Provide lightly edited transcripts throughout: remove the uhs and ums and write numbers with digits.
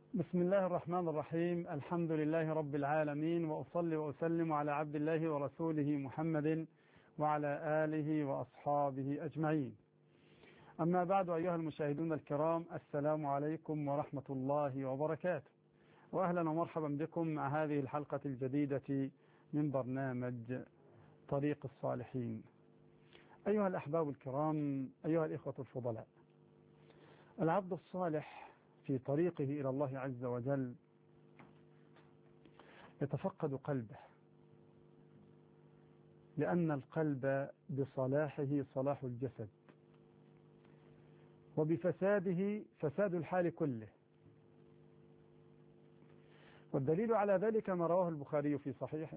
بسم الله الرحمن الرحيم. الحمد لله رب العالمين، وأصلي وأسلم على عبد الله ورسوله محمد وعلى آله وأصحابه أجمعين. أما بعد، أيها المشاهدون الكرام، السلام عليكم ورحمة الله وبركاته، وأهلا ومرحبا بكم مع هذه الحلقة الجديدة من برنامج طريق الصالحين. أيها الأحباب الكرام، أيها الإخوة الفضلاء، العبد الصالح في طريقه إلى الله عز وجل يتفقد قلبه، لأن القلب بصلاحه صلاح الجسد، وبفساده فساد الحال كله. والدليل على ذلك ما رواه البخاري في صحيحه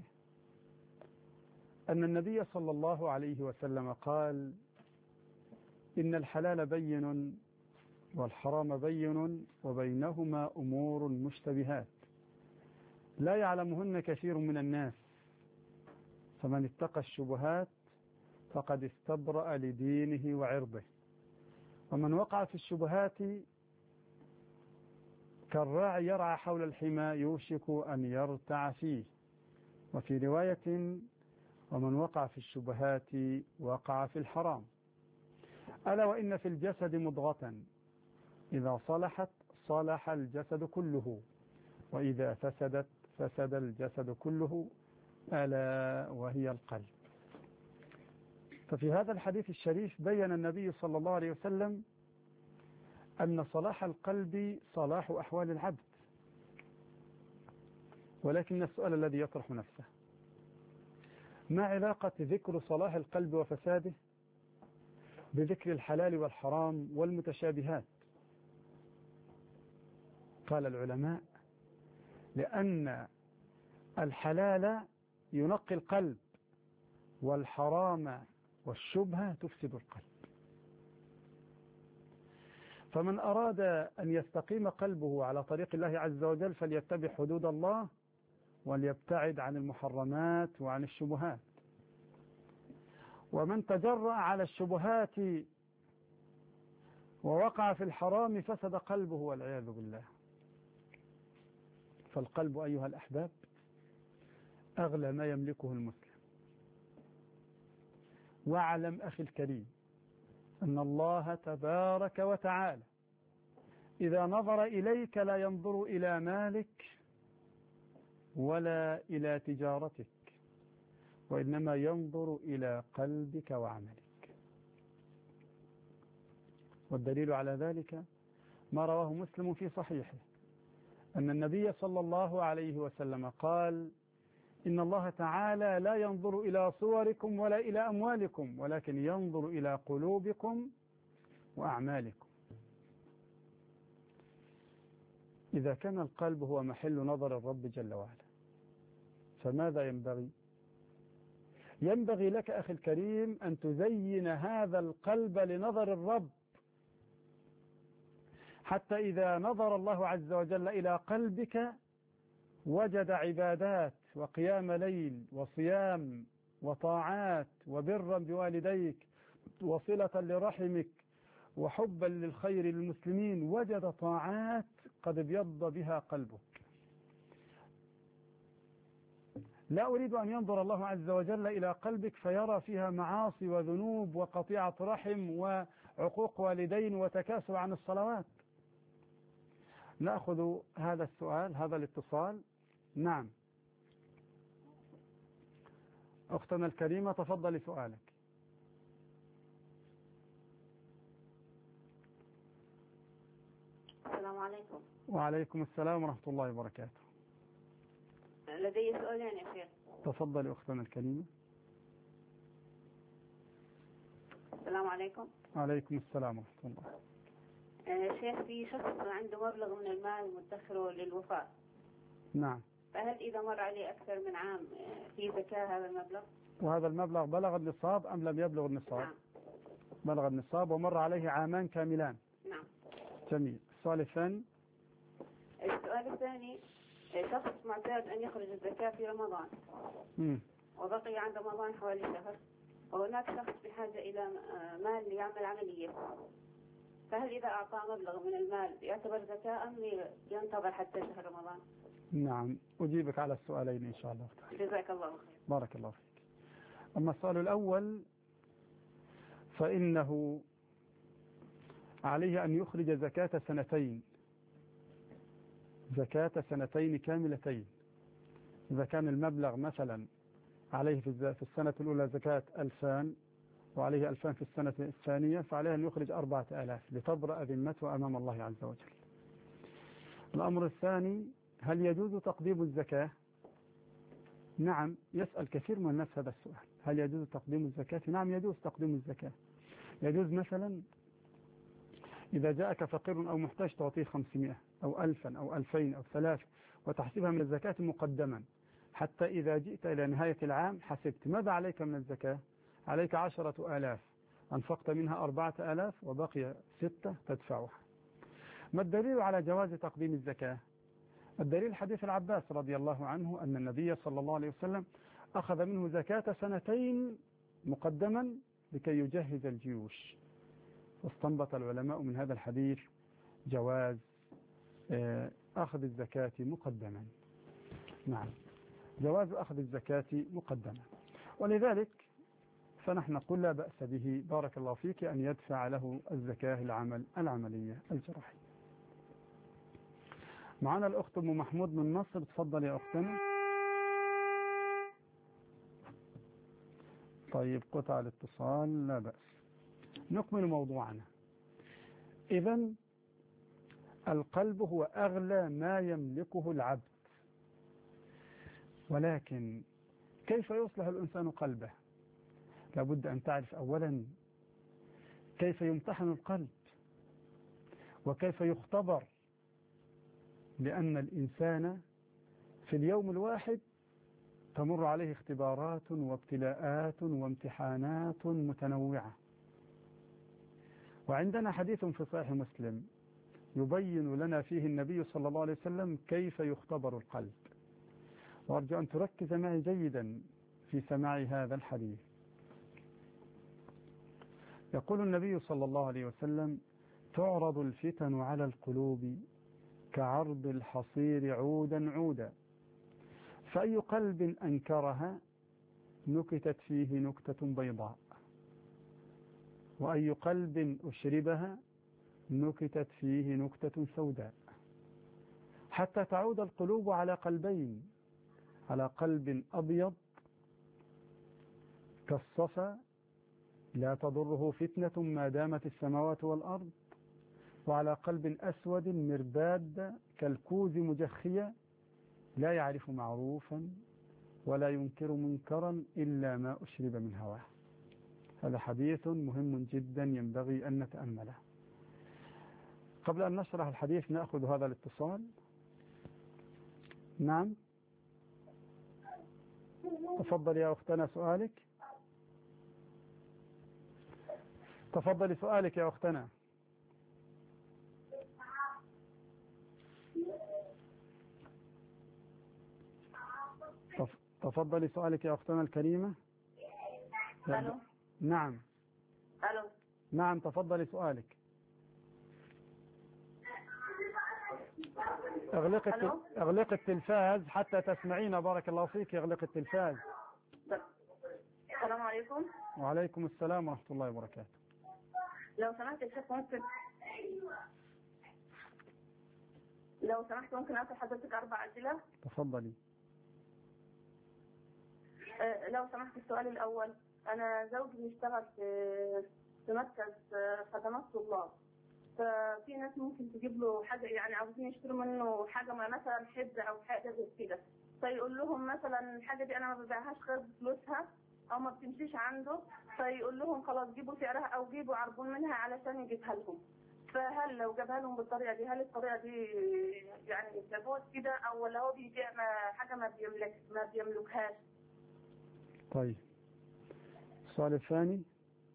أن النبي صلى الله عليه وسلم قال: إن الحلال بين والحرام بين وبينهما أمور مشتبهات لا يعلمهن كثير من الناس، فمن اتقى الشبهات فقد استبرأ لدينه وعرضه، ومن وقع في الشبهات كالراعي يرعى حول الحمى يوشك أن يرتع فيه. وفي رواية: ومن وقع في الشبهات وقع في الحرام. ألا وإن في الجسد مضغة إذا صلحت صلح الجسد كله، وإذا فسدت فسد الجسد كله، ألا وهي القلب. ففي هذا الحديث الشريف بين النبي صلى الله عليه وسلم أن صلاح القلب صلاح أحوال العبد. ولكن السؤال الذي يطرح نفسه: ما علاقة ذكر صلاح القلب وفساده بذكر الحلال والحرام والمتشابهات؟ قال العلماء: لأن الحلال ينقي القلب، والحرام والشبهة تفسد القلب. فمن أراد أن يستقيم قلبه على طريق الله عز وجل فليتبع حدود الله، وليبتعد عن المحرمات وعن الشبهات. ومن تجرأ على الشبهات ووقع في الحرام فسد قلبه والعياذ بالله. فالقلب أيها الأحباب أغلى ما يملكه المسلم. واعلم أخي الكريم أن الله تبارك وتعالى إذا نظر إليك لا ينظر إلى مالك ولا إلى تجارتك، وإنما ينظر إلى قلبك وعملك. والدليل على ذلك ما رواه مسلم في صحيحه أن النبي صلى الله عليه وسلم قال: إن الله تعالى لا ينظر إلى صوركم ولا إلى أموالكم، ولكن ينظر إلى قلوبكم وأعمالكم. إذا كان القلب هو محل نظر الرب جل وعلا، فماذا ينبغي؟ ينبغي لك أخي الكريم أن تزين هذا القلب لنظر الرب، حتى إذا نظر الله عز وجل إلى قلبك وجد عبادات وقيام ليل وصيام وطاعات وبرا بوالديك وصلة لرحمك وحبا للخير للمسلمين، وجد طاعات قد ابيض بها قلبك. لا أريد أن ينظر الله عز وجل إلى قلبك فيرى فيها معاصي وذنوب وقطيعة رحم وعقوق والدين وتكاسل عن الصلوات. نأخذ هذا السؤال، هذا الاتصال. نعم أختنا الكريمة، تفضلي سؤالك. السلام عليكم. وعليكم السلام ورحمة الله وبركاته. لدي سؤالين يا شيخ. تفضلي أختنا الكريمة. السلام عليكم. وعليكم السلام ورحمة الله. شيخ، في شخص عنده مبلغ من المال مدخره للوفاة. نعم. فهل إذا مر عليه أكثر من عام في زكاة هذا المبلغ؟ وهذا المبلغ بلغ النصاب أم لم يبلغ النصاب؟ نعم. بلغ النصاب ومر عليه عامان كاملان. نعم. جميل. السؤال الثاني. السؤال الثاني: شخص معتاد أن يخرج الزكاة في رمضان وبقي عند رمضان حوالي شهر، وهناك شخص بحاجة إلى مال ليعمل عملية، فهل إذا أعطى مبلغ من المال يعتبر زكاة أم ينتظر حتى شهر رمضان؟ نعم، أجيبك على السؤالين إن شاء الله. جزاك الله خير. بارك الله فيك. أما السؤال الأول فإنه عليه أن يخرج زكاة سنتين، زكاة سنتين كاملتين. إذا كان المبلغ مثلا عليه في السنة الأولى زكاة 2000 وعليه 2000 في السنة الثانية، فعليه أن يخرج 4000 لتبرأ ذمته أمام الله عز وجل. الأمر الثاني، هل يجوز تقديم الزكاة؟ نعم، يسأل كثير من الناس هذا السؤال، هل يجوز تقديم الزكاة؟ نعم يجوز تقديم الزكاة. يجوز مثلا إذا جاءك فقير أو محتاج تعطيه 500 أو 1000 أو 2000 أو 3000 وتحسبها من الزكاة مقدما، حتى إذا جئت إلى نهاية العام حسبت ماذا عليك من الزكاة؟ عليك 10,000، أنفقت منها 4000 وبقي 6 تدفعها. ما الدليل على جواز تقديم الزكاة؟ الدليل حديث العباس رضي الله عنه أن النبي صلى الله عليه وسلم أخذ منه زكاة سنتين مقدما لكي يجهز الجيوش. واستنبط العلماء من هذا الحديث جواز أخذ الزكاة مقدما. نعم، جواز أخذ الزكاة مقدما. ولذلك فنحن نقول لا بأس به، بارك الله فيك، أن يدفع له الزكاة العملية الجراحية. معنا الأخت أم محمود من مصر، تفضل يا أختنا. طيب، قطع الاتصال، لا بأس. نكمل موضوعنا. إذن القلب هو أغلى ما يملكه العبد، ولكن كيف يصلح الإنسان قلبه؟ لابد أن تعرف أولا كيف يمتحن القلب وكيف يختبر، لأن الإنسان في اليوم الواحد تمر عليه اختبارات وابتلاءات وامتحانات متنوعة. وعندنا حديث في صحيح مسلم يبين لنا فيه النبي صلى الله عليه وسلم كيف يختبر القلب، وأرجو أن تركز معي جيدا في سماع هذا الحديث. يقول النبي صلى الله عليه وسلم: تعرض الفتن على القلوب كعرض الحصير عودا عودا، فأي قلب أنكرها نكتت فيه نكتة بيضاء، وأي قلب أشربها نكتت فيه نكتة سوداء، حتى تعود القلوب على قلبين، على قلب أبيض كالصفا لا تضره فتنة ما دامت السماوات والأرض، وعلى قلب أسود مرباد كالكوز مجخية لا يعرف معروفا ولا ينكر منكرا إلا ما أشرب من هواه. هذا حديث مهم جدا ينبغي أن نتأمله. قبل أن نشرح الحديث نأخذ هذا الاتصال. نعم، تفضل يا أختنا سؤالك. تفضلي سؤالك يا أختنا. تفضلي سؤالك يا أختنا الكريمة. ألو. نعم. ألو. نعم، تفضلي سؤالك. اغلق التلفاز حتى تسمعينا، بارك الله فيك. اغلق التلفاز. السلام عليكم. وعليكم السلام ورحمة الله وبركاته. لو سمحت يا شيخ ممكن أسأل حضرتك 4 أسئلة؟ تفضلي. لو سمحت، السؤال الأول، أنا زوجي بيشتغل في مركز خدمات طلاب، ففي ناس ممكن تجيب له حاجة، يعني عاوزين يشتروا منه حاجة مثلا حبة أو حاجة زي كده، فيقول لهم مثلا الحاجة دي أنا ما ببيعهاش غير بفلوسها أو ما بتمشيش عنده، فيقول لهم خلاص جيبوا سعرها أو جيبوا عربون منها علشان يجيبها لهم. فهل لو جابها لهم بالطريقة دي، هل الطريقة دي يعني تجوز كده، أو ولا هو بيبيع حاجة ما بيملكهاش؟ طيب، السؤال الثاني.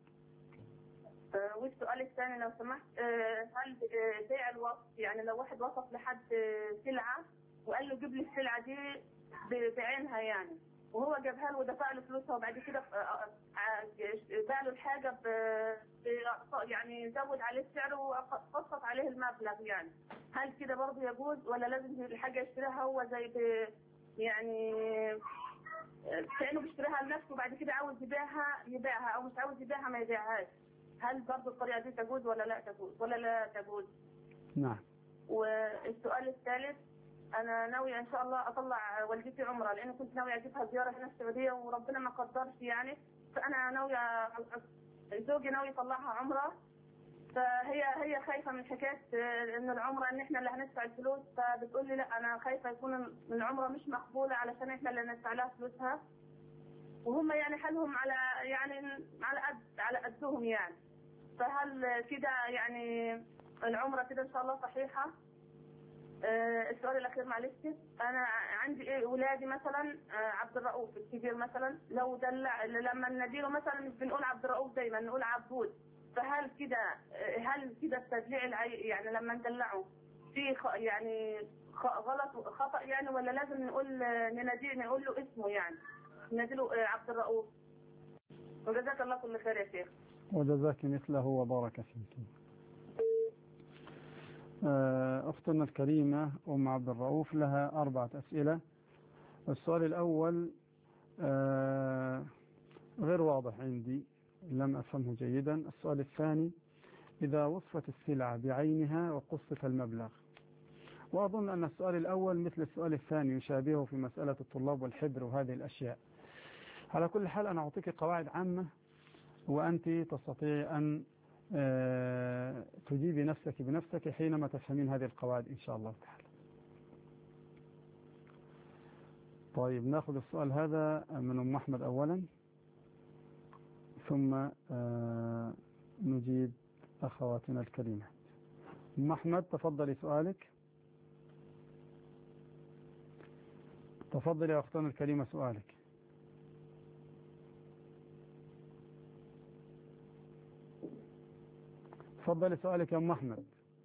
والسؤال الثاني لو سمحت، هل بيع الوصف، يعني لو واحد وصف لحد سلعة وقال له جيب لي السلعة دي بعينها، يعني وهو جابها له ودفع له فلوسها، وبعد كده باع له الحاجه يعني زود عليه السعر وقسط عليه المبلغ يعني. هل كده برضه يجوز ولا لازم الحاجه يشتريها هو زي يعني كانه بيشتريها لنفسه وبعد كده عاوز يبيعها او مش عاوز يبيعها ما يبيعهاش؟ هل برضه الطريقه دي تجوز ولا لا تجوز؟ نعم. والسؤال الثالث، انا ناويه ان شاء الله اطلع والدتي عمره، لان كنت ناويه اجيبها زياره هنا السعوديه وربنا ما قدرش يعني. فانا ناويه، زوجي ناوي يطلعها عمره، فهي خايفه من حكايه ان العمره ان احنا اللي هندفع الفلوس، فبتقول لي لا انا خايفه يكون العمره مش مقبوله علشان احنا اللي ندفع لها فلوسها، وهم يعني حالهم على قدهم يعني. فهل كده يعني العمره كده ان شاء الله صحيحه؟ السؤال الاخير معلش، انا عندي ولادي مثلا عبد الرؤوف الكبير مثلا، لو دلع لما نديله مثلا مش بنقول عبد الرؤوف دايما نقول عبود، فهل كده التدليع يعني لما ندلعه في يعني غلط خطأ يعني، ولا لازم نناديه نقول له اسمه يعني نناديله عبد الرؤوف؟ وجزاك الله كل خير يا شيخ. وجزاك مثله وبارك فيك. أختنا الكريمة أم عبد الرؤوف لها 4 أسئلة. السؤال الأول غير واضح عندي، لم أفهمه جيدا. السؤال الثاني، إذا وصفت السلعة بعينها وقصت المبلغ. وأظن أن السؤال الأول مثل السؤال الثاني يشابهه في مسألة الطلاب والحبر وهذه الأشياء. على كل حال أنا أعطيك قواعد عامة وأنت تستطيع أن تجيبي نفسك بنفسك حينما تفهمين هذه القواعد إن شاء الله تعالى. طيب نأخذ السؤال هذا من أم أحمد أولا، ثم نجيب أخواتنا الكريمات. أم أحمد تفضلي سؤالك. تفضلي يا أختنا الكريمة سؤالك. تفضلي سؤالك يا أم أحمد.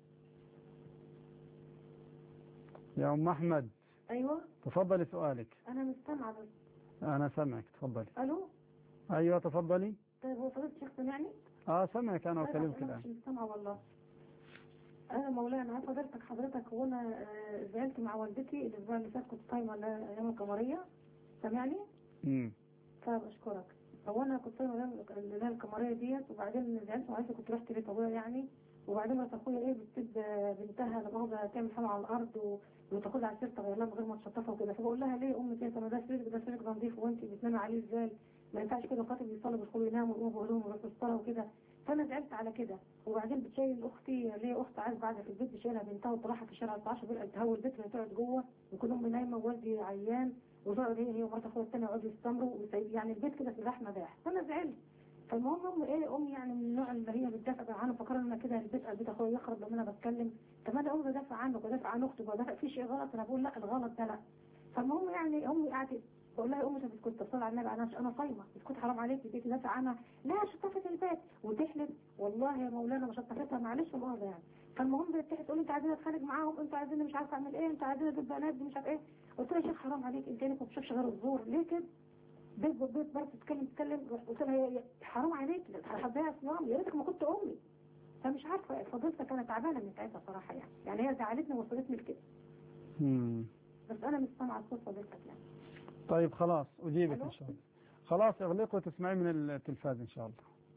يا أم أحمد. أيوة تفضلي سؤالك. أنا مستمعة بس. أنا سمعك، تفضلي. ألو. أيوة تفضلي. طيب هو فضلت شيخ سمعني؟ سمعك أنا وكلمك الآن. أنا مش مستمعة والله. أنا مولانا حضرتك هو أنا زعلت مع والدتي الأسبوع اللي فات، كنت صايمة أيام القمرية، سامعني؟ طيب أشكرك. هو أنا كنت صايمة أيام القمرية ديت، وبعدين زعلت معلش كنت رحت بيت أبويا يعني، وبعدين مرات أخويا بتسيب بنتها لمؤاخذة تعمل حمى على الأرض وتاخدها على السيرة تغير لها من غير ما تشطفها وكده، فبقول لها ليه أمي كده؟ طب ده سريرك نظيف وأنت بتنامي عليه إزاي؟ ما ينفعش كده، خاطر بيصلوا بيدخلوا يناموا ويقوموا بقول لهم ويروحوا الصلاة وكده. فأنا زعلت على كده. وبعدين بتشيل أختي، ليه أخت عايز بعدها في البيت، بشيلها بنتها وطلعها في الشارع 19 بقى تهوي البيت وهي تقعد جوه، وكل أمي نايمة ووالدي عيان، وتقعد هي ومرات أخويا الثانية يقعدوا يستمروا يعني البيت كده في لحمة داح. فأنا زعلت. فالمهم أمي يعني من النوع اللي هي بتدافع عنه، فكرنا ان كده البيت اخويا يخرب لما انا بتكلم. طب انا امي بدافع عنه وبدافع عن اخته وبدافع في شيء غلط، انا بقول لا الغلط ده لا. فالمهم يعني امي قعدت بقول لها امي انت كنت تصلي على النبي، انا صايمه، اسكت حرام عليكي، بديتي تدافع عنها، لا شطفت البيت وتحلف والله يا مولانا ما شطفتها معلش والله يعني. فالمهم بتحلف تقول لي انت عايزين اتخانق معاهم، انت عايزين مش عارفه اعمل ايه، انت عايزين اجيب بنات مش عارف ايه. قلت لها يا شيخ حرام عليك، انت ما بتشوفش غير الزور ليه كده؟ بيت برضه تتكلم. قلت لها حرام عليك، حباها صيام، يا ريتك ما كنت امي. فمش عارفه فضلتها كانت تعبانه من ساعتها صراحه يعني هي زعلتني ووصلتني لكده. بس انا مش سامعه الصوت فضلتك يعني. طيب خلاص اجيبك ان شاء الله. خلاص اغلق وتسمعي من التلفاز ان شاء الله.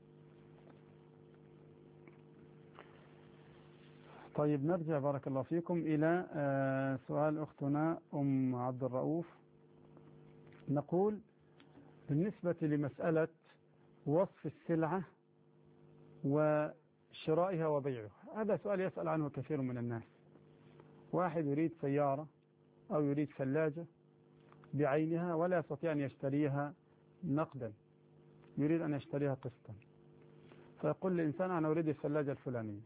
طيب نرجع بارك الله فيكم الى سؤال اختنا ام عبد الرؤوف. نقول بالنسبة لمسألة وصف السلعة وشرائها وبيعها، هذا سؤال يسأل عنه كثير من الناس. واحد يريد سيارة أو يريد ثلاجة بعينها ولا يستطيع أن يشتريها نقدا، يريد أن يشتريها قسطا، فيقول للإنسان أنا أريد الثلاجة الفلانية،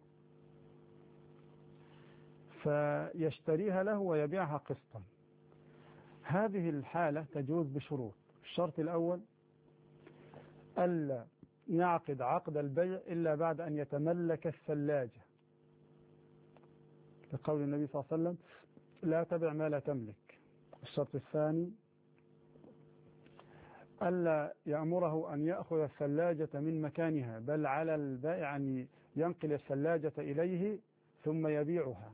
فيشتريها له ويبيعها قسطا. هذه الحالة تجوز بشروط. الشرط الأول ألا يعقد عقد البيع إلا بعد أن يتملك الثلاجة، لقول النبي صلى الله عليه وسلم لا تبع ما لا تملك. الشرط الثاني ألا يأمره أن يأخذ الثلاجة من مكانها، بل على البائع أن ينقل الثلاجة إليه ثم يبيعها.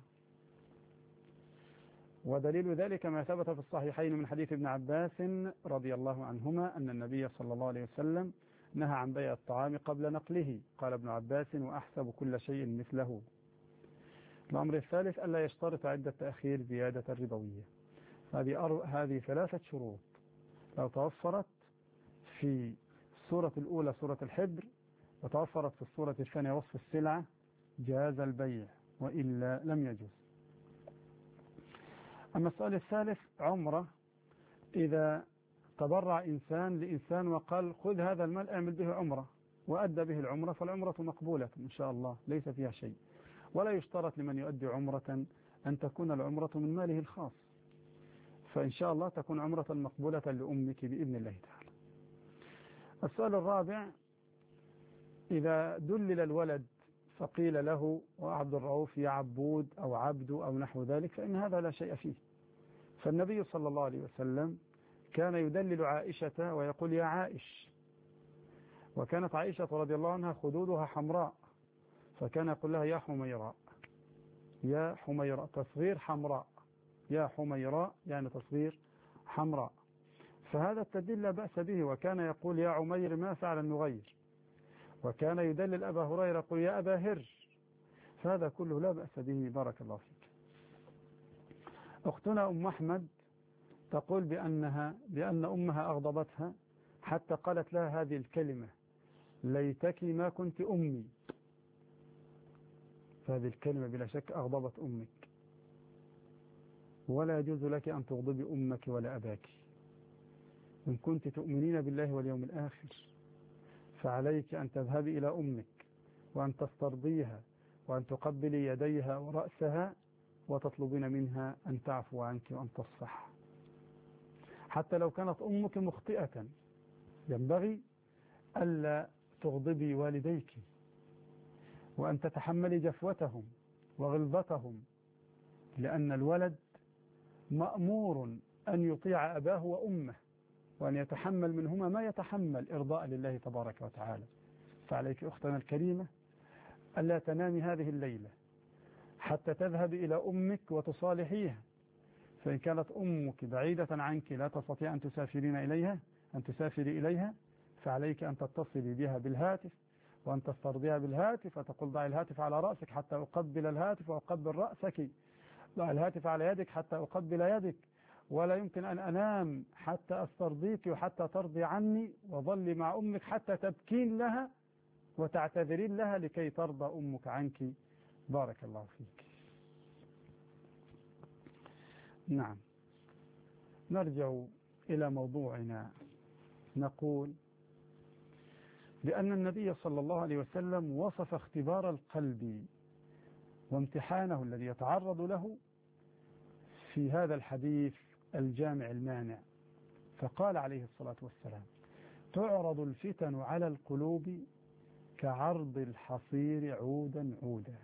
ودليل ذلك ما ثبت في الصحيحين من حديث ابن عباس رضي الله عنهما أن النبي صلى الله عليه وسلم نهى عن بيع الطعام قبل نقله. قال ابن عباس: وأحسب كل شيء مثله. الأمر الثالث ألا يشترط عدة تأخير زيادة الربوية. هذه 3 شروط لو توفرت في السورة الأولى سورة الحبر وتوفرت في السورة الثانية وصف السلعة جاز البيع، وإلا لم يجوز. أما السؤال الثالث: عمرة، إذا تبرع إنسان لإنسان وقال خذ هذا المال اعمل به عمرة وأدى به العمرة، فالعمرة مقبولة إن شاء الله ليس فيها شيء، ولا يشترط لمن يؤدي عمرة أن تكون العمرة من ماله الخاص، فإن شاء الله تكون عمرة مقبولة لأمك بإذن الله تعالى. السؤال الرابع: إذا دلل الولد فقيل له وعبد الرؤوف يا عبود أو عبد أو نحو ذلك، فإن هذا لا شيء فيه. فالنبي صلى الله عليه وسلم كان يدلل عائشة ويقول يا عائش، وكانت عائشة رضي الله عنها خدودها حمراء، فكان يقول لها يا حميراء، يا حميراء، تصغير حمراء، يا حميراء يعني تصغير حمراء. فهذا التدليل لا بأس به. وكان يقول يا عمير ما فعل النغير، وكان يدلل أبا هريرة يقول يا أبا هر، فهذا كله لا بأس به. بارك الله فيك. أختنا أم أحمد تقول بأن أمها أغضبتها حتى قالت لها هذه الكلمة: ليتك ما كنت أمي. فهذه الكلمة بلا شك أغضبت أمك، ولا يجوز لك أن تغضبي أمك ولا أباك. إن كنت تؤمنين بالله واليوم الآخر فعليك أن تذهبي إلى أمك وأن تسترضيها وأن تقبلي يديها ورأسها وتطلبين منها أن تعفو عنك وأن تصفح. حتى لو كانت أمك مخطئة ينبغي ألا تغضبي والديك، وأن تتحملي جفوتهم وغلظتهم، لأن الولد مأمور أن يطيع أباه وأمه وأن يتحمل منهما ما يتحمل إرضاء لله تبارك وتعالى. فعليك أختنا الكريمة ألا تنامي هذه الليلة حتى تذهب إلى أمك وتصالحيها. فإن كانت أمك بعيدة عنك لا تستطيع أن تسافري إليها فعليك أن تتصلي بها بالهاتف وأن تسترضيها بالهاتف وتقول ضعي الهاتف على رأسك حتى أقبل الهاتف وأقبل رأسك، ضع الهاتف على يدك حتى أقبل يدك، ولا يمكن أن أنام حتى أسترضيك وحتى ترضي عني، وظلي مع أمك حتى تبكين لها وتعتذرين لها لكي ترضى أمك عنك. بارك الله فيك. نعم، نرجع إلى موضوعنا. نقول بأن النبي صلى الله عليه وسلم وصف اختبار القلب وامتحانه الذي يتعرض له في هذا الحديث الجامع المانع، فقال عليه الصلاة والسلام: تعرض الفتن على القلوب كعرض الحصير عودا عودا،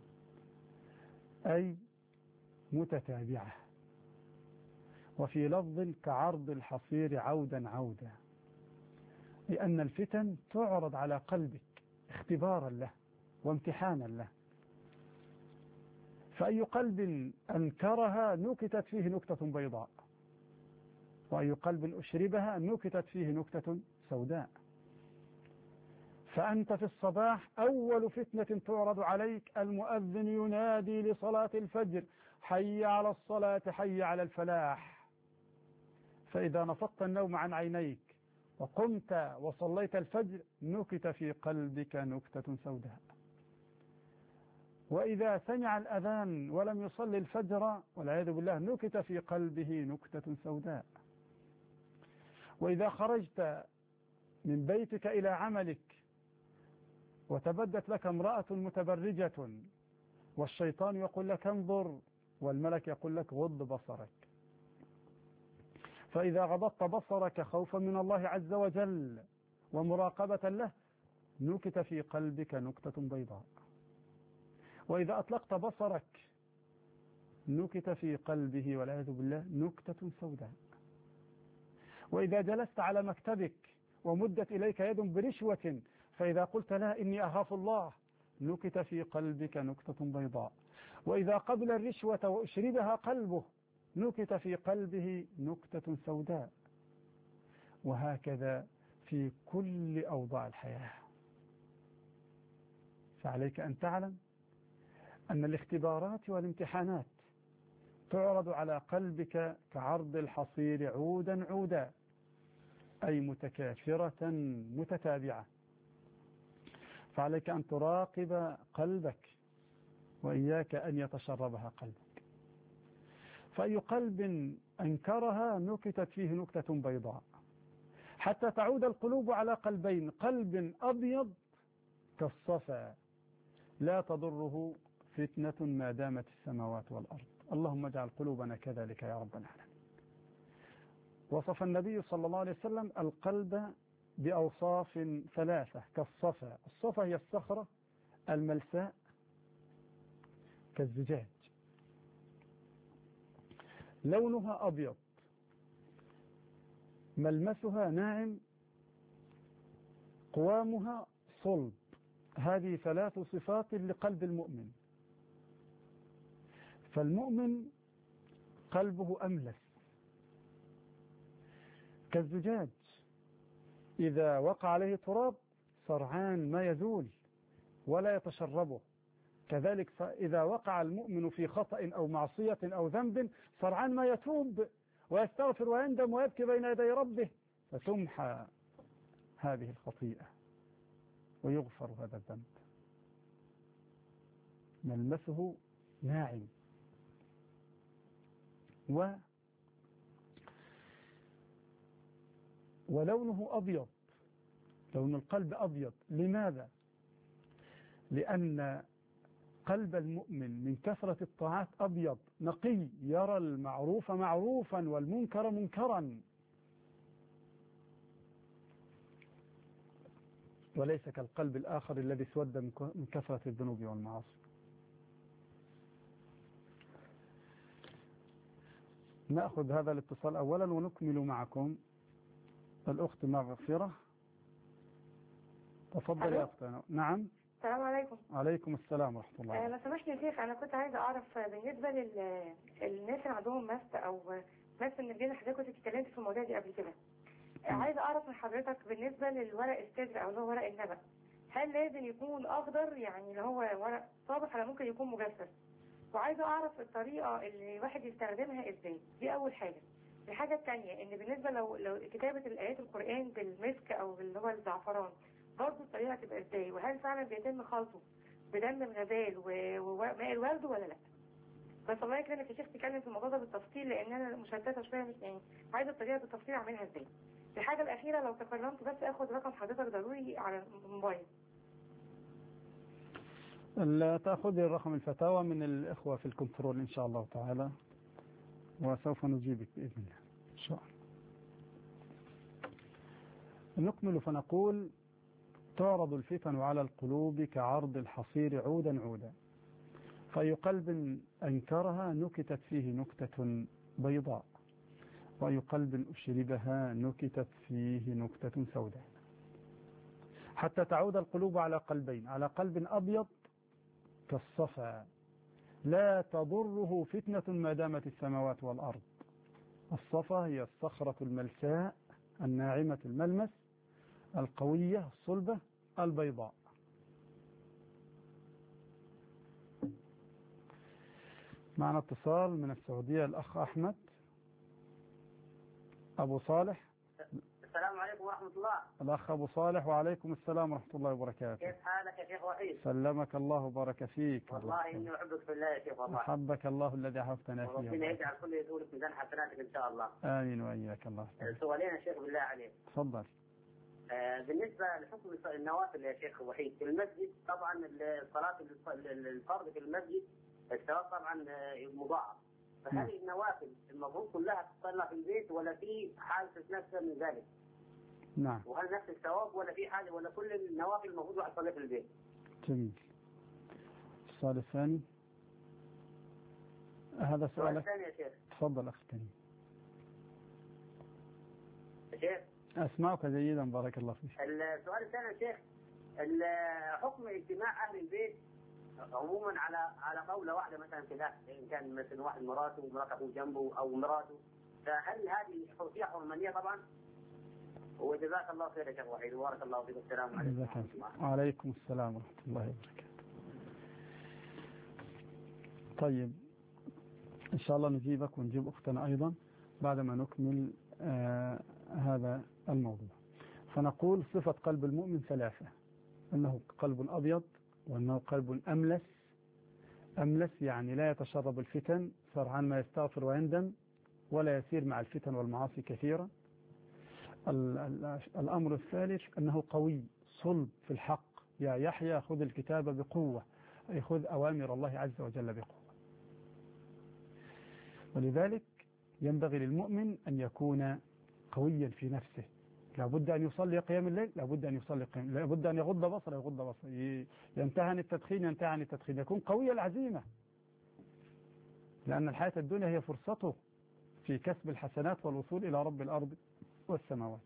أي متتابعة، وفي لفظ كعرض الحصير عودا عودا، لأن الفتن تعرض على قلبك اختبارا له وامتحانا له. فأي قلب أنكرها نكتت فيه نكتة بيضاء، وأي قلب أشربها نكتت فيه نكتة سوداء. فأنت في الصباح أول فتنة تعرض عليك المؤذن ينادي لصلاة الفجر: حي على الصلاة حي على الفلاح. فإذا نفضت النوم عن عينيك وقمت وصليت الفجر نكت في قلبك نكتة سوداء. وإذا سمع الأذان ولم يصلي الفجر والعياذ بالله نكت في قلبه نكتة سوداء. وإذا خرجت من بيتك إلى عملك وتبدت لك امرأة متبرجة والشيطان يقول لك انظر والملك يقول لك غض بصرك، فإذا غضضت بصرك خوفا من الله عز وجل ومراقبة له نكت في قلبك نكتة بيضاء. وإذا أطلقت بصرك نكت في قلبه والعياذ بالله نكتة سوداء. وإذا جلست على مكتبك ومدت إليك يد برشوة فإذا قلت لا إني أخاف الله نكت في قلبك نكتة بيضاء، وإذا قبل الرشوة وأشربها قلبه نكت في قلبه نكتة سوداء، وهكذا في كل أوضاع الحياة. فعليك أن تعلم أن الاختبارات والامتحانات تعرض على قلبك كعرض الحصير عودا عودا، أي متكاثرة متتابعة. فعليك أن تراقب قلبك وإياك أن يتشربها قلبك. فأي قلب أنكرها نكتت فيه نكتة بيضاء، حتى تعود القلوب على قلبين: قلب أبيض كالصفا لا تضره فتنة ما دامت السماوات والأرض. اللهم اجعل قلوبنا كذلك يا رب العالمين. وصف النبي صلى الله عليه وسلم القلب بأوصاف ثلاثة كالصفا. الصفا هي الصخرة الملساء كالزجاج، لونها أبيض، ملمسها ناعم، قوامها صلب. هذه ثلاث صفات لقلب المؤمن. فالمؤمن قلبه أملس كالزجاج، إذا وقع عليه تراب سرعان ما يزول ولا يتشربه. كذلك إذا وقع المؤمن في خطأ أو معصية أو ذنب سرعان ما يتوب ويستغفر ويندم ويبكي بين يدي ربه، فتمحى هذه الخطيئة ويغفر هذا الذنب. ملمسه ناعم ولونه أبيض، لون القلب أبيض. لماذا؟ لأن قلب المؤمن من كثرة الطاعات أبيض نقي، يرى المعروف معروفا والمنكر منكرا، وليس كالقلب الآخر الذي اسود من كثرة الذنوب والمعاصي. نأخذ هذا الاتصال أولا ونكمل معكم. الأخت مغفرة، تفضل يا أختنا. نعم. السلام عليكم. عليكم السلام ورحمة الله. لو سمحت يا شيخ، أنا كنت عايزة أعرف بالنسبة للناس اللي عندهم مس أو مس من الجن. حضرتك كنت اتكلمت في المواضيع دي قبل كده. عايزة أعرف من حضرتك بالنسبة للورق السدر أو اللي هو ورق النبأ، هل لازم يكون أخضر يعني اللي هو ورق صابح ولا ممكن يكون مجفف؟ وعايزة أعرف الطريقة اللي الواحد يستخدمها إزاي. دي أول حاجة. الحاجة الثانية إن بالنسبة لو كتابة الآيات القرآن بالمسك أو اللي هو الزعفران، برضه الطريقة تبقى إزاي؟ وهل فعلا بيتم خلطه بدم الغزال وماء الورد ولا لا؟ بس الله يكرمك يا شيخ تتكلم في الموضوع ده بالتفصيل، لأن أنا مشتتة شوية، مش يعني عايزة الطريقة بالتفصيل أعملها إزاي. الحاجة الأخيرة لو تكرمت بس أخد رقم حضرتك ضروري على الموبايل. لا تأخذي الرقم الفتاوى من الإخوة في الكنترول إن شاء الله تعالى، وسوف نجيبك بإذن الله إن شاء الله. نكمل فنقول: تعرض الفتن على القلوب كعرض الحصير عودا عودا، فأي قلب أنكرها نكتت فيه نكتة بيضاء، وأي قلب أشربها نكتت فيه نكتة سوداء، حتى تعود القلوب على قلبين: على قلب أبيض كالصفا لا تضره فتنة ما دامت السماوات والأرض. الصفا هي الصخرة الملساء الناعمة الملمس القوية الصلبة البيضاء. معنا اتصال من السعودية، الأخ أحمد أبو صالح. السلام عليكم ورحمة الله. الأخ أبو صالح. وعليكم السلام ورحمة الله وبركاته. كيف حالك يا شيخ وحيد؟ سلمك الله وبارك فيك. والله إني أحبك في الله يا شيخ والله. أحبك الله الذي أحببتنا فيه. وربنا يجعل كل يدولك ميزان حسناتك إن شاء الله. آمين وإياك. الله. سؤالين يا شيخ بالله عليك. تفضل. بالنسبة لحكم النوافل يا شيخ وحيد في المسجد، طبعا الصلاة الفرض في المسجد الثواب طبعا مضاعف، فهل النوافل المفروض كلها تصلى في البيت ولا في حال تتنفس من ذلك؟ نعم. وهل نفس الثواب ولا في حاجة ولا كل النوافل المفروض واحد يصلي في البيت؟ جميل. السؤال الثاني. هذا سؤال الثاني يا شيخ. تفضل أخي كريم. شيخ أسمعك جيدا بارك الله فيك. السؤال الثاني يا شيخ، حكم اجتماع أهل البيت عموما على قولة واحدة مثلا كده، إن كان مثلا واحد مراته ومرات أخوه جنبه أو مراته، فهل هذه فيها حرمانية طبعا؟ وجزاك الله خير يا شيخ وحيد وبارك الله فيك. السلام عليكم ورحمة الله. وعليكم السلام ورحمة الله وبركاته. طيب إن شاء الله نجيبك ونجيب أختنا أيضا بعدما نكمل هذا الموضوع. فنقول صفة قلب المؤمن ثلاثة: أنه قلب أبيض، وأنه قلب أملس. أملس يعني لا يتشرب الفتن، سرعان ما يستغفر ويندم، ولا يسير مع الفتن والمعاصي كثيرا. الأمر الثالث أنه قوي صلب في الحق، يا يحيى خذ الكتاب بقوة، أي خذ أوامر الله عز وجل بقوة. ولذلك ينبغي للمؤمن أن يكون قويا في نفسه، لابد أن يصلي قيام الليل، لابد أن يصلي قيام، لابد أن يغض بصره، يغض بصره، ينتهي عن التدخين، ينتهي عن التدخين، يكون قوي العزيمة، لأن الحياة الدنيا هي فرصته في كسب الحسنات والوصول إلى رب الأرض والسماوات.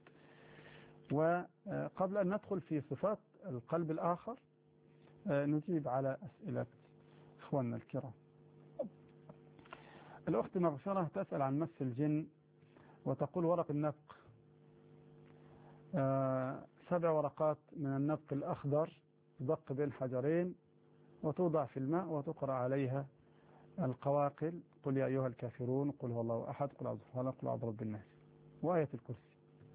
وقبل أن ندخل في صفات القلب الآخر نجيب على أسئلة إخواننا الكرام. الأخت مغفرة تسأل عن مس الجن وتقول ورق النبق 7 ورقات من النبق الأخضر تدق بين حجرين وتوضع في الماء وتقرأ عليها القواقل: قل يا أيها الكافرون، قل هو الله أحد، قل أعوذ برب الفلق، قل أعوذ برب الناس، وآية الكرسي.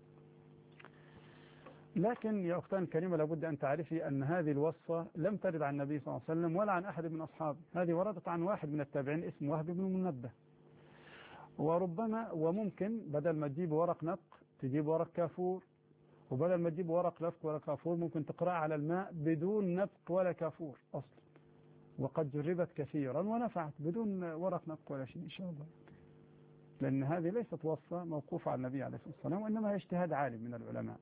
لكن يا أختان الكريمة لابد أن تعرفي أن هذه الوصفة لم ترد عن النبي صلى الله عليه وسلم ولا عن أحد من أصحابه، هذه وردت عن واحد من التابعين اسمه وهب بن منبه. وربما وممكن بدل ما تجيب ورق نبق تجيب ورق كافور، وبدل ما تجيب ورق نبق ولا كافور ممكن تقرأ على الماء بدون نبق ولا كافور أصلا، وقد جربت كثيرا ونفعت بدون ورق نبق ولا شيء إن شاء الله، لأن هذه ليست وصفة موقوفة على النبي عليه الصلاة والسلام، وإنما هي اجتهاد عالم من العلماء.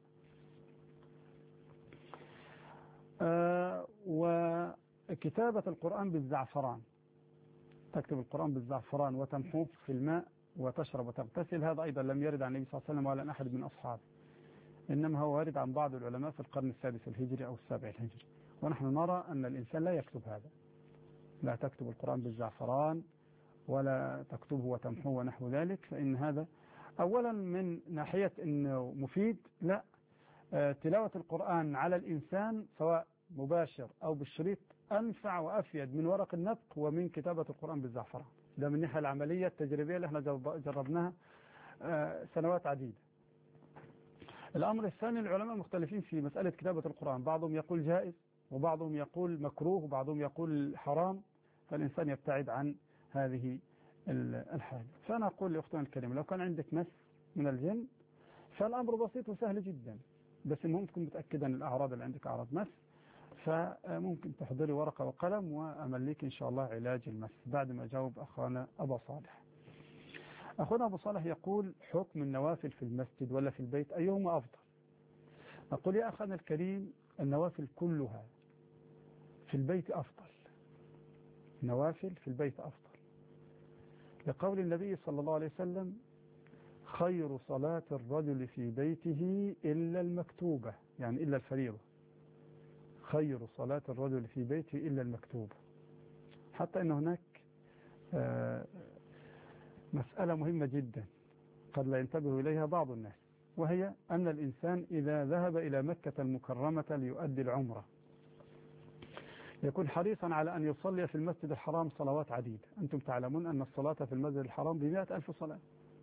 وكتابة القرآن بالزعفران، تكتب القرآن بالزعفران وتمحوه في الماء وتشرب وتغتسل، هذا أيضا لم يرد عن النبي صلى الله عليه وسلم ولا عن أحد من أصحابه، إنما هو وارد عن بعض العلماء في القرن السادس الهجري أو السابع الهجري. ونحن نرى أن الإنسان لا يكتب هذا، لا تكتب القرآن بالزعفران ولا تكتبه وتمحوه ونحو ذلك، فإن هذا أولا من ناحية أنه مفيد، لا، تلاوة القرآن على الإنسان سواء مباشر أو بالشريط أنفع وأفيد من ورق النبق ومن كتابة القرآن بالزعفران. ده من الناحية العملية التجريبية اللي احنا جربناها سنوات عديدة. الأمر الثاني العلماء مختلفين في مسألة كتابة القرآن، بعضهم يقول جائز وبعضهم يقول مكروه وبعضهم يقول حرام، فالإنسان يبتعد عن هذه الحاجة. فأنا أقول لأختنا الكريمة لو كان عندك مس من الجن فالأمر بسيط وسهل جدا، بس المهم تكون متأكدا أن الأعراض اللي عندك أعراض مس، فممكن تحضري ورقة وقلم وأمليك إن شاء الله علاج المس بعد ما أجاوب أخونا أبو صالح. أخونا أبو صالح يقول حكم النوافل في المسجد ولا في البيت أيهما أفضل؟ أقول يا أخونا الكريم النوافل كلها في البيت أفضل، النوافل في البيت أفضل، لقول النبي صلى الله عليه وسلم خير صلاة الرجل في بيته إلا المكتوبة، يعني إلا الفريضة، خير صلاة الرجل في بيته إلا المكتوبة. حتى أن هناك مسألة مهمة جدا قد لا ينتبه إليها بعض الناس، وهي أن الإنسان إذا ذهب إلى مكة المكرمة ليؤدي العمرة يكون حريصا على أن يصلي في المسجد الحرام صلوات عديدة. أنتم تعلمون أن الصلاة في المسجد الحرام ب100,000 صلاة.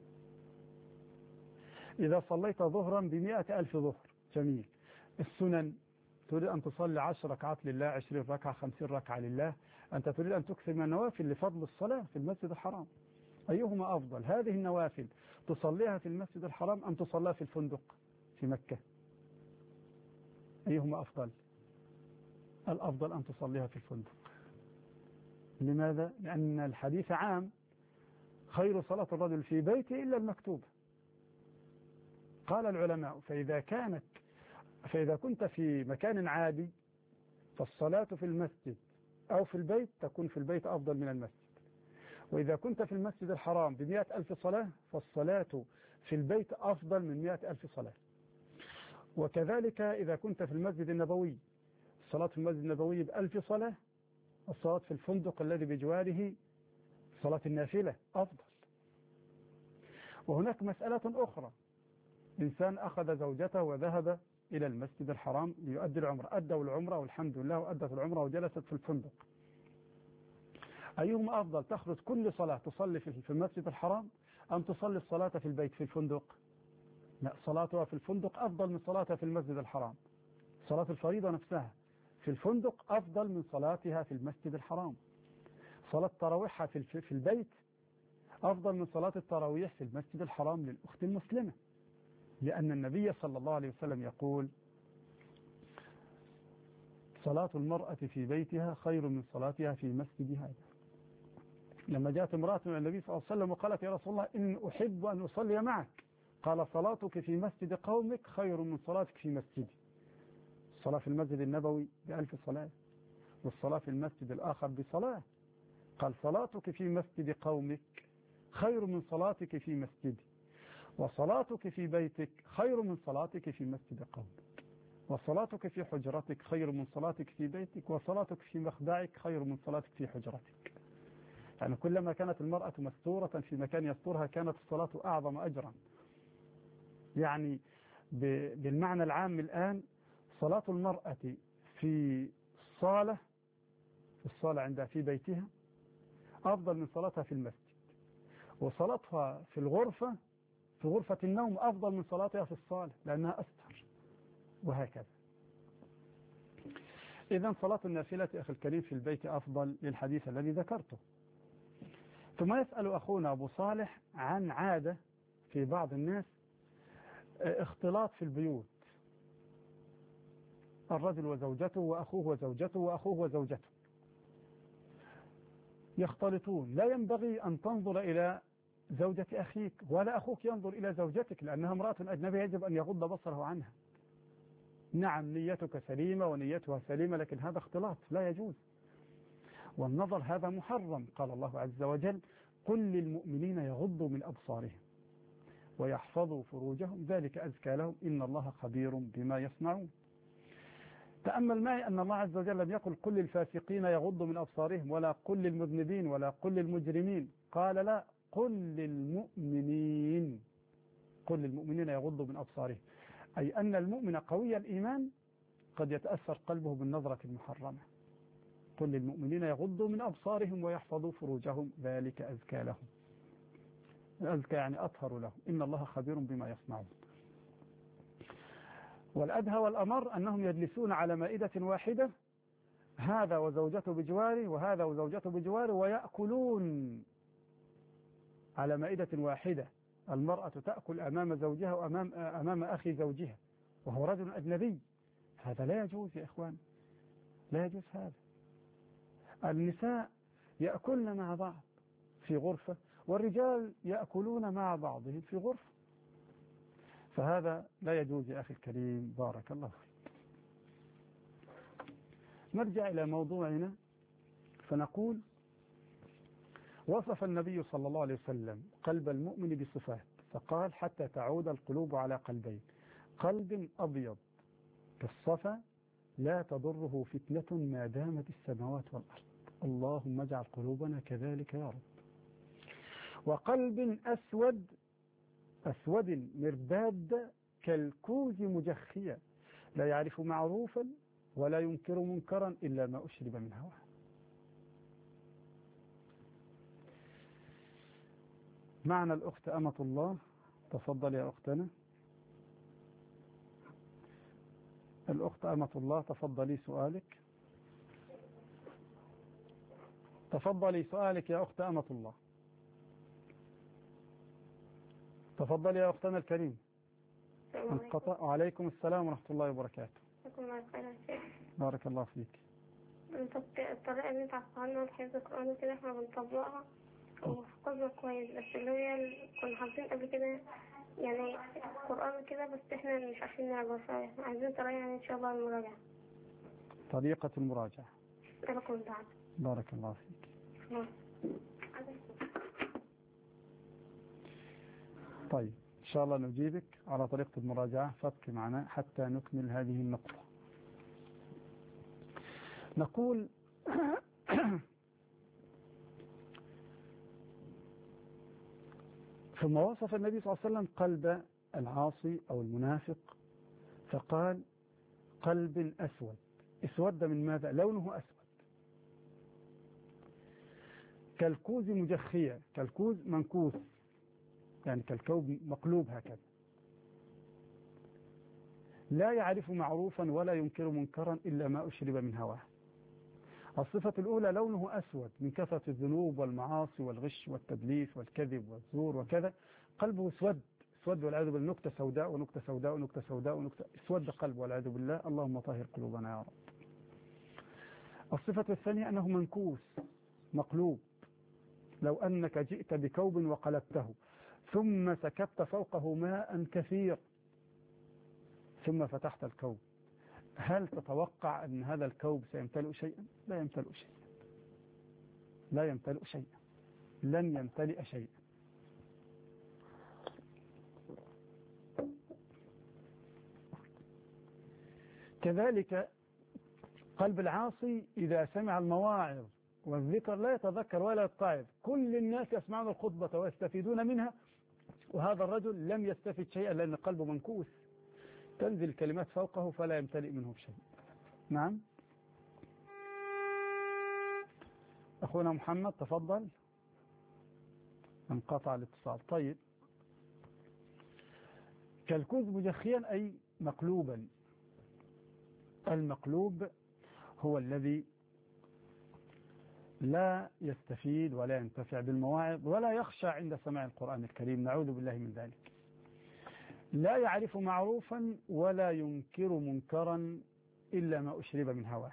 إذا صليت ظهرا ب100,000 ظهر، جميل. السنن تريد أن تصلي 10 ركعات لله، 20 ركعة، 50 ركعة لله، أنت تريد أن تكثر من النوافل لفضل الصلاة في المسجد الحرام، أيهما أفضل؟ هذه النوافل تصليها في المسجد الحرام أم تصليها في الفندق في مكة؟ أيهما أفضل؟ الأفضل أن تصليها في الفندق. لماذا؟ لأن الحديث عام، خير صلاة الرجل في بيته إلا المكتوبة. قال العلماء فإذا كنت في مكان عادي فالصلاة في المسجد أو في البيت تكون في البيت أفضل من المسجد، وإذا كنت في المسجد الحرام ب100,000 صلاة فالصلاة في البيت أفضل من 100,000 صلاة. وكذلك إذا كنت في المسجد النبوي، الصلاة في المسجد النبوي ب1000 صلاة، الصلاة في الفندق الذي بجواره صلاة النافلة أفضل. وهناك مسألة أخرى، إنسان أخذ زوجته وذهب إلى المسجد الحرام ليؤدي العمرة، أدوا العمرة والحمد لله وأدت العمرة وجلست في الفندق، أيهما أفضل؟ تخرج كل صلاة تصلي في المسجد الحرام أم تصلي الصلاة في البيت في الفندق؟ لا، صلاتها في الفندق أفضل من صلاتها في المسجد الحرام. صلاة الفريضة نفسها في الفندق أفضل من صلاتها في المسجد الحرام. صلاة تراويحها في البيت أفضل من صلاة التراويح في المسجد الحرام للأخت المسلمة، لأن النبي صلى الله عليه وسلم يقول: صلاة المرأة في بيتها خير من صلاتها في مسجدها. لما جاءت امرأة من النبي صلى الله عليه وسلم وقالت: يا رسول الله إن أحب أن أصلي معك، قال: صلاتك في مسجد قومك خير من صلاتك في مسجدي. الصلاة في المسجد النبوي ب1000 صلاة، والصلاة في المسجد الآخر بصلاة. قال: صلاتك في مسجد قومك خير من صلاتك في مسجدي، وصلاتك في بيتك خير من صلاتك في مسجد قومك، وصلاتك في حجرتك خير من صلاتك في بيتك، وصلاتك في مخدعك خير من صلاتك في حجرتك. يعني كلما كانت المرأة مستورة في مكان يسترها كانت الصلاة أعظم أجرا. يعني بالمعنى العام الآن صلاة المرأة في الصالة عندها في بيتها أفضل من صلاتها في المسجد، وصلاتها في غرفة النوم أفضل من صلاتها في الصالة لأنها أستر، وهكذا. إذن صلاة النافلة أخي الكريم في البيت أفضل للحديث الذي ذكرته. ثم يسأل أخونا أبو صالح عن عادة في بعض الناس، اختلاط في البيوت، الرجل وزوجته وأخوه وزوجته وأخوه وزوجته يختلطون. لا ينبغي أن تنظر إلى زوجة أخيك ولا أخوك ينظر إلى زوجتك، لأنها امرأة أجنبية يجب أن يغض بصره عنها. نعم نيتك سليمة ونيتها سليمة، لكن هذا اختلاط لا يجوز، والنظر هذا محرم. قال الله عز وجل: قل للمؤمنين يغضوا من أبصارهم ويحفظوا فروجهم ذلك أزكى لهم إن الله خبير بما يصنعون. تأمل معي أن الله عز وجل لم يقل قل للفاسقين يغضوا من أبصارهم، ولا قل للمذنبين، ولا قل للمجرمين، قال لا، قل للمؤمنين يغضوا من أبصارهم، أي أن المؤمن قوي الإيمان قد يتأثر قلبه بالنظرة المحرمة. قل للمؤمنين يغضوا من أبصارهم ويحفظوا فروجهم ذلك أزكى لهم. أزكى يعني أطهر لهم إن الله خبير بما يصنعون. والأدهى والأمر أنهم يجلسون على مائدة واحدة، هذا وزوجته بجواره وهذا وزوجته بجواره، ويأكلون على مائدة واحدة. المرأة تأكل أمام زوجها وأمام أخي زوجها وهو رجل أجنبي. هذا لا يجوز يا إخوان، لا يجوز هذا. النساء يأكلن مع بعض في غرفة، والرجال يأكلون مع بعضهم في غرفة، فهذا لا يجوز يا أخي الكريم بارك الله فيك. نرجع إلى موضوعنا فنقول: وصف النبي صلى الله عليه وسلم قلب المؤمن بصفات، فقال: حتى تعود القلوب على قلبين، قلب أبيض كالصفا لا تضره فتنة ما دامت السماوات والأرض. اللهم اجعل قلوبنا كذلك يا رب. وقلب أسود مرباد كالكوز مجخيا لا يعرف معروفا ولا ينكر منكرا إلا ما أشرب من هواه. معنا الأخت أمة الله، تفضل يا أختنا. الأخت أمة الله تفضلي سؤالك. تفضلي سؤالك يا أخت أمة الله. تفضلي يا أختنا الكريم. وعليكم السلام ورحمة الله وبركاته. بارك الله فيك. الطريقة اللي انت عطاها الحفظ القرآن كده احنا بنطبقها وحفظنا كويس، بس اللي هي كنا حافظين قبل كده يعني القرآن كده، بس احنا مش عارفين نراجع شوية، عايزين طريقة يعني ان شاء الله المراجعة. طريقة المراجعة. بارك الله فيك. طيب إن شاء الله نجيبك على طريقة المراجعة، فابقي معنا حتى نكمل هذه النقطة. نقول ثم وصف النبي صلى الله عليه وسلم قلب العاصي أو المنافق فقال قلب أسود. اسود من ماذا؟ لونه أسود، كالكوز مجخية، كالكوز منكوس، يعني كالكوب مقلوب هكذا، لا يعرف معروفا ولا ينكر منكرا إلا ما أشرب من هواه. الصفة الأولى لونه أسود من كثرة الذنوب والمعاصي والغش والتدليس والكذب والزور وكذا، قلبه اسود، اسود والعياذ بالله، نكتة سوداء ونكتة سوداء ونكتة سوداء ونكتة، اسود قلب والعياذ بالله، اللهم طهر قلوبنا يا رب. الصفة الثانية أنه منكوس مقلوب، لو أنك جئت بكوب وقلبته ثم سكبت فوقه ماء كثير ثم فتحت الكوب، هل تتوقع أن هذا الكوب سيمتلئ شيئا؟ لا يمتلئ شيئا، لا يمتلئ شيئا، لن يمتلئ شيئا. كذلك قلب العاصي إذا سمع المواعظ والذكر لا يتذكر ولا يتعظ، كل الناس يسمعون الخطبة ويستفيدون منها، وهذا الرجل لم يستفد شيئا لأن قلبه منكوس، تنزل كلمات فوقه فلا يمتلئ منه بشيء. نعم أخونا محمد تفضل، انقطع الاتصال. طيب كالكوز مجخيا أي مقلوبا، المقلوب هو الذي لا يستفيد ولا ينتفع بالمواعظ ولا يخشى عند سماع القرآن الكريم، نعوذ بالله من ذلك، لا يعرف معروفا ولا ينكر منكرا إلا ما أشرب من هواه.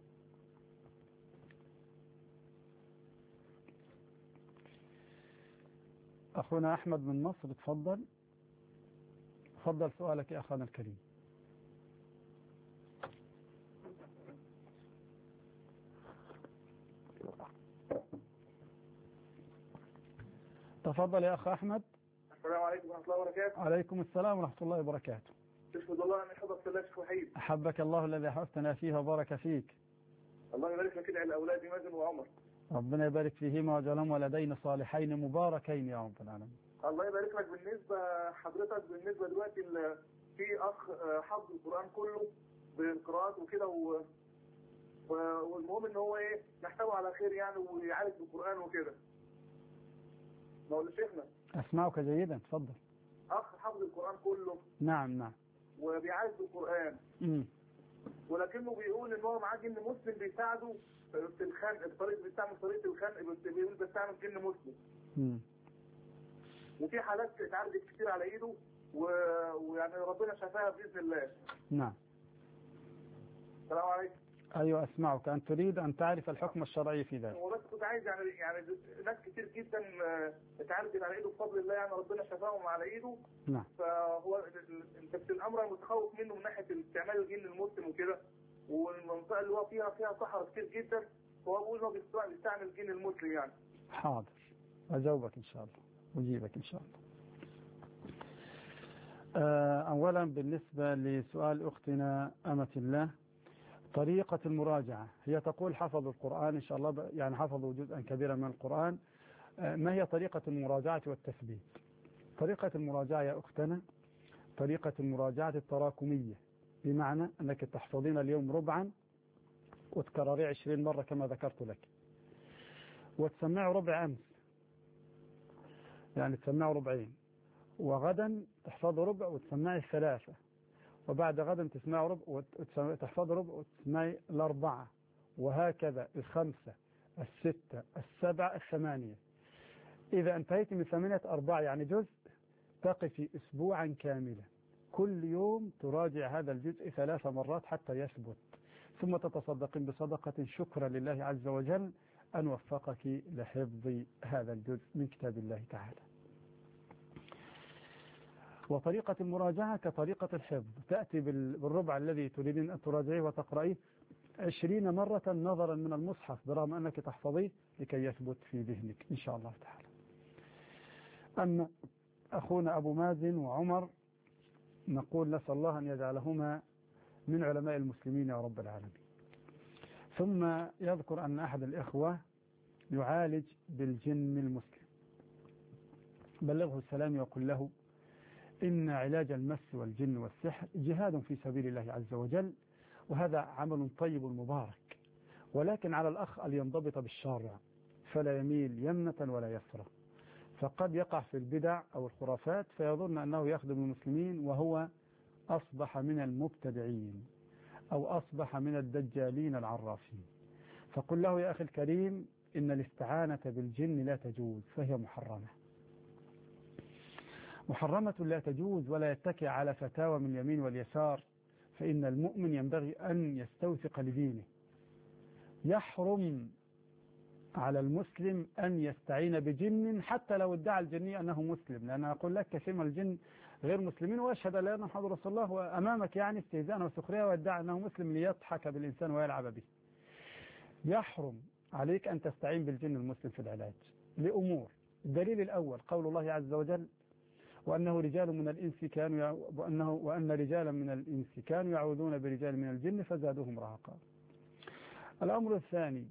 أخونا أحمد من مصر تفضل، تفضل سؤالك يا أخونا الكريم. تفضل يا أخ أحمد. السلام عليكم ورحمة الله وبركاته. عليكم السلام ورحمة الله وبركاته. تشهد الله أن حفظك الله شيخ وحيد. أحبك الله الذي أحببتنا فيه وبارك فيك. الله يبارك لك على أولادي مازن وعمر. ربنا يبارك فيهما وجعلهم ولدين صالحين مباركين يا رب العالمين. الله يبارك لك. بالنسبة حضرتك بالنسبة دلوقتي في أخ حفظ القرآن كله بالقراءات وكده والمهم إن هو نحتوي على خير يعني ويعالج بالقرآن وكده. مولانا شيخنا. أسمعك جيدا تفضل. أخ حفظ القرآن كله. نعم نعم. وبيعالج بالقرآن. ولكنه بيقول إن هو معاه جن مسلم بيساعده في الخنق، الطريق بيستعمل طريقة الخنق، بيقول بيستعمل جن مسلم. وفي حالات اتعالجت كتير على ايده ويعني ربنا شفاها بإذن الله. نعم. السلام عليكم. أيوة أسمعك، أن تريد أن تعرف الحكم الشرعي في ذلك. وبس كنت عايز يعني ناس كتير جدا اتعالجت على ايده بفضل الله، يعني ربنا شفاهم على ايده. نعم. فهو بس الامر متخوف منه من ناحيه استعمال الجن المسلم وكده، والمنطقه اللي هو فيها صحراء كتير جدا، فهو بيقول هو بيستعمل الجن المسلم يعني. حاضر أجاوبك إن شاء الله، أجيبك إن شاء الله. أولا بالنسبة لسؤال أختنا أمة الله، طريقة المراجعة، هي تقول حفظوا القرآن إن شاء الله، يعني حفظوا جزءا كبيرا من القرآن، ما هي طريقة المراجعة والتثبيت؟ طريقة المراجعة يا أختنا طريقة المراجعة التراكمية، بمعنى أنك تحفظين اليوم ربعا وتكرري 20 مرة كما ذكرت لك، وتسمعوا ربع أمس، يعني تسمعوا ربعين، وغدا تحفظوا ربع وتسمعي 3، وبعد غدا تسمعوا ربع وتحفظوا ربع وتسمعي 4، وهكذا 5 6 7 8. إذا انتهيت من 8 4 يعني جزء، تقفي أسبوعا كاملا كل يوم تراجع هذا الجزء 3 مرات حتى يثبت، ثم تتصدقين بصدقة شكرا لله عز وجل أن وفقك لحفظ هذا الجزء من كتاب الله تعالى. وطريقة المراجعة كطريقة الحفظ، تأتي بالربع الذي تريدين أن تراجعيه وتقرأيه 20 مرة نظرا من المصحف، برغم أنك تحفظيه لكي يثبت في ذهنك إن شاء الله تعالى. أما أخونا أبو مازن وعمر نقول نسأل الله أن يجعلهما من علماء المسلمين يا رب العالمين. ثم يذكر أن أحد الإخوة يعالج بالجن المسلم، بلغه السلام وقل له إن علاج المس والجن والسحر جهاد في سبيل الله عز وجل، وهذا عمل طيب مبارك، ولكن على الأخ أن ينضبط بالشارع فلا يميل يمنة ولا يسرى، فقد يقع في البدع أو الخرافات فيظن أنه يخدم المسلمين وهو أصبح من المبتدعين أو أصبح من الدجالين العرافين. فقل له يا أخي الكريم إن الاستعانة بالجن لا تجوز، فهي محرمة لا تجوز، ولا يتكئ على فتاوى من اليمين واليسار، فإن المؤمن ينبغي أن يستوثق لدينه. يحرم على المسلم أن يستعين بجن حتى لو ادعى الجني أنه مسلم، لأن أقول لك كثير من الجن غير مسلمين وأشهد أن لا إله إلا محمد رسول الله وأمامك يعني استهزاء وسخرية ويدعى أنه مسلم ليضحك بالإنسان ويلعب به. يحرم عليك أن تستعين بالجن المسلم في العلاج لأمور. الدليل الأول قول الله عز وجل وأنه رجال من الإنس وأن رجالا من الإنس كانوا يعوذون برجال من الجن فزادوهم رهقا. الأمر الثاني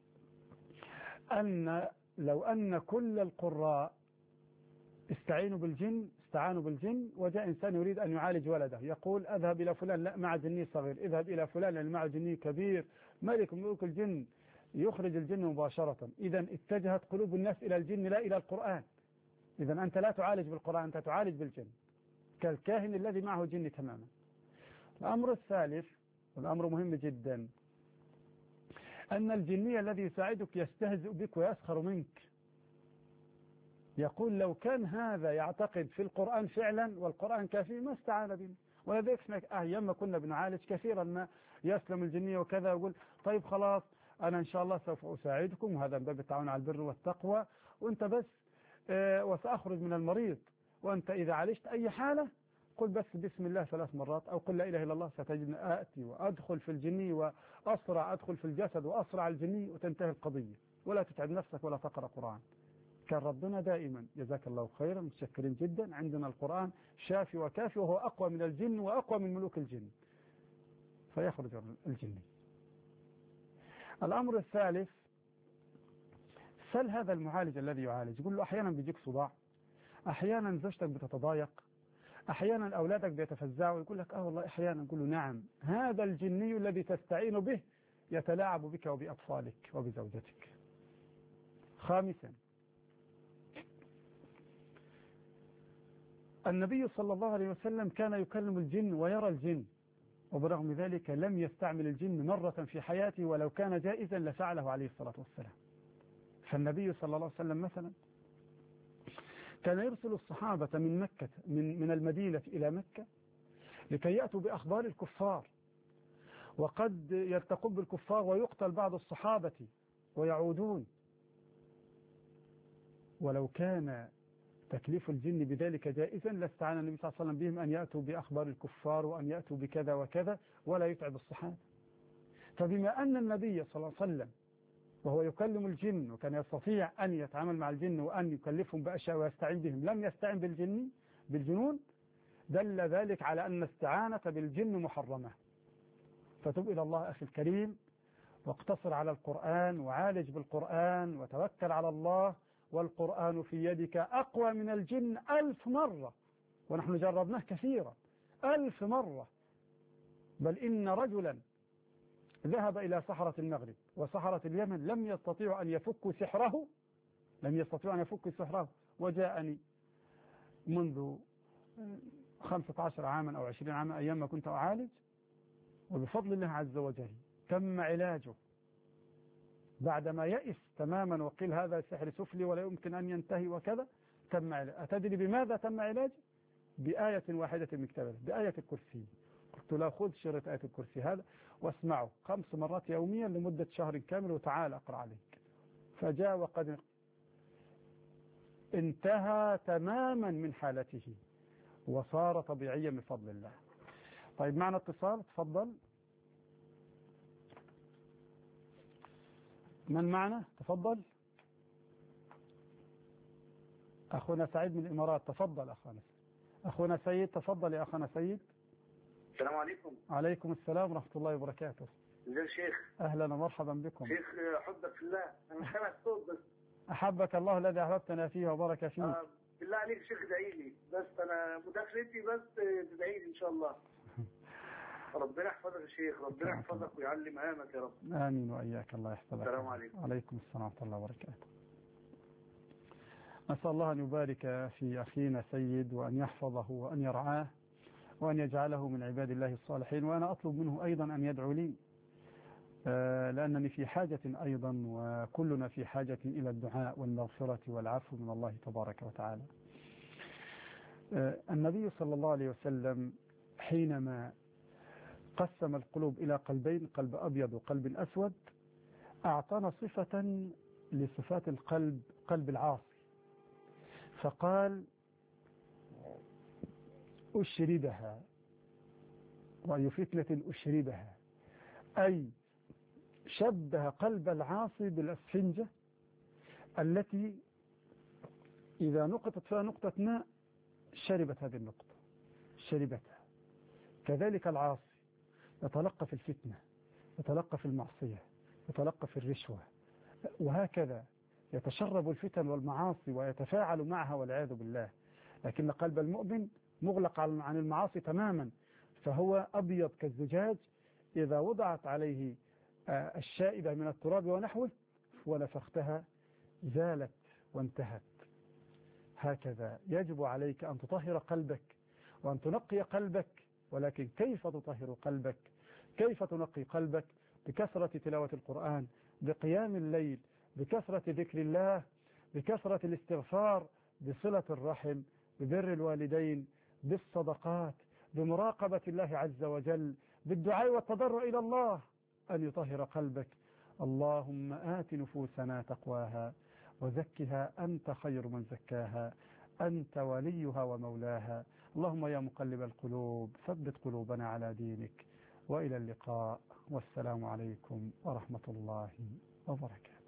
أن لو أن كل القراء استعانوا بالجن وجاء إنسان يريد أن يعالج ولده يقول أذهب إلى فلان لا مع جني صغير، اذهب إلى فلان لأن مع جني كبير، ملك ملوك الجن يخرج الجن مباشرة. إذا اتجهت قلوب الناس إلى الجن لا إلى القرآن. إذا أنت لا تعالج بالقرآن، أنت تعالج بالجن كالكاهن الذي معه جن تماما. الأمر الثالث والأمر مهم جدا أن الجني الذي يساعدك يستهزئ بك ويسخر منك. يقول لو كان هذا يعتقد في القرآن فعلا والقرآن كافي ما استعان بنا. ولذلك أيام ما كنا بنعالج كثيرا ما يسلم الجني وكذا يقول طيب خلاص أنا إن شاء الله سوف أساعدكم، وهذا من باب التعاون على البر والتقوى، وأنت بس وسأخرج من المريض، وأنت إذا عالجت أي حالة قل بس بسم الله 3 مرات أو قل لا إله إلا الله ستجدني آتي وأدخل في الجني وأسرع أدخل في الجسد وأسرع الجني وتنتهي القضية، ولا تتعب نفسك ولا تقرأ قرآن. كان ربنا دائما جزاك الله خيرا متشكرين جدا، عندنا القرآن شافي وكافي وهو أقوى من الجن وأقوى من ملوك الجن، فيخرج الجني. الأمر الثالث سل هذا المعالج الذي يعالج، يقول له أحيانا بيجيك صداع، أحيانا زوجتك بتتضايق، أحيانا أولادك بيتفزعوا، يقول لك والله أحيانا، يقول له نعم هذا الجني الذي تستعين به يتلاعب بك وبأطفالك وبزوجتك. خامسا النبي صلى الله عليه وسلم كان يكلم الجن ويرى الجن، وبرغم ذلك لم يستعمل الجن مرة في حياته، ولو كان جائزا لفعله عليه الصلاة والسلام. فالنبي صلى الله عليه وسلم مثلا كان يرسل الصحابة من مكة من المدينة إلى مكة لكي يأتوا بأخبار الكفار، وقد يلتقون بالكفار ويقتل بعض الصحابة ويعودون. ولو كان تكليف الجن بذلك جائزا لاستعان النبي صلى الله عليه وسلم بهم أن يأتوا بأخبار الكفار وأن يأتوا بكذا وكذا ولا يتعب الصحابة. فبما أن النبي صلى الله عليه وسلم وهو يكلم الجن وكان يستطيع أن يتعامل مع الجن وأن يكلفهم بأشياء ويستعين بهم، لم يستعين بالجنون، دل ذلك على أن الاستعانة بالجن محرمة. فتب إلى الله أخي الكريم واقتصر على القرآن وعالج بالقرآن وتوكل على الله، والقرآن في يدك أقوى من الجن 1000 مرة، ونحن جربناه كثيرا 1000 مرة. بل إن رجلا ذهب إلى سحرة المغرب وسحرة اليمن لم يستطيعوا أن يفكوا سحره، وجاءني منذ 15 عاما أو 20 عاما أيام ما كنت أعالج، وبفضل الله عز وجل تم علاجه بعدما يئس تماما وقيل هذا سحر سفلي ولا يمكن أن ينتهي وكذا. تم علاج. أتدري بماذا تم علاج؟ بآية واحدة من كتاب الله، بآية الكرسي. قلت له خذ شريط آية الكرسي هذا واسمعه 5 مرات يوميا لمدة شهر كامل وتعال أقرأ عليك. فجاء وقد انتهى تماما من حالته وصار طبيعيا بفضل الله. طيب معنا اتصال، تفضل. من معنا؟ تفضل. أخونا سعيد من الإمارات، تفضل أخونا سيد، تفضل يا أخونا سيد. السلام عليكم. عليكم السلام ورحمة الله وبركاته. ازيك يا شيخ؟ أهلا ومرحبا بكم. شيخ حبك في الله، أنا مش سامع الصوت بس. أحبك الله الذي أحببتنا فيه وبارك فيه. بالله عليك شيخ ادعي لي، بس أنا مداخلتي بس تدعي لي إن شاء الله. ربنا يحفظك يا شيخ، ربنا يحفظك ويعلي مهامك يا رب. آمين وإياك، الله يحفظك. السلام عليكم. عليكم السلام ورحمة الله وبركاته. نسأل الله أن يبارك في أخينا سيد، وأن يحفظه وأن يرعاه، وأن يجعله من عباد الله الصالحين. وأنا أطلب منه أيضا أن يدعو لي، لأنني في حاجة أيضا، وكلنا في حاجة إلى الدعاء والمغفرة والعفو من الله تبارك وتعالى. النبي صلى الله عليه وسلم حينما قسم القلوب إلى قلبين، قلب أبيض وقلب أسود، أعطانا صفة لصفات القلب، قلب العاصي، فقال أشربها، وأي فتنة أشربها، أي شبه قلب العاصي بالأسفنجة التي إذا نقطت فيها نقطة ماء شربت هذه النقطة، شربتها. كذلك العاصي يتلقى في الفتنة، يتلقى في المعصية، يتلقى في الرشوة، وهكذا يتشرب الفتن والمعاصي ويتفاعل معها والعياذ بالله. لكن قلب المؤمن مغلق عن المعاصي تماما، فهو أبيض كالزجاج، إذا وضعت عليه الشائبة من التراب ونحوه ونفختها زالت وانتهت. هكذا يجب عليك أن تطهر قلبك وأن تنقي قلبك. ولكن كيف تطهر قلبك؟ كيف تنقي قلبك؟ بكثرة تلاوة القرآن، بقيام الليل، بكثرة ذكر الله، بكثرة الاستغفار، بصلة الرحم، ببر الوالدين، بالصدقات، بمراقبة الله عز وجل، بالدعاء والتضرع إلى الله أن يطهر قلبك. اللهم آت نفوسنا تقواها وزكها أنت خير من زكاها، أنت وليها ومولاها. اللهم يا مقلب القلوب ثبت قلوبنا على دينك. وإلى اللقاء، والسلام عليكم ورحمة الله وبركاته.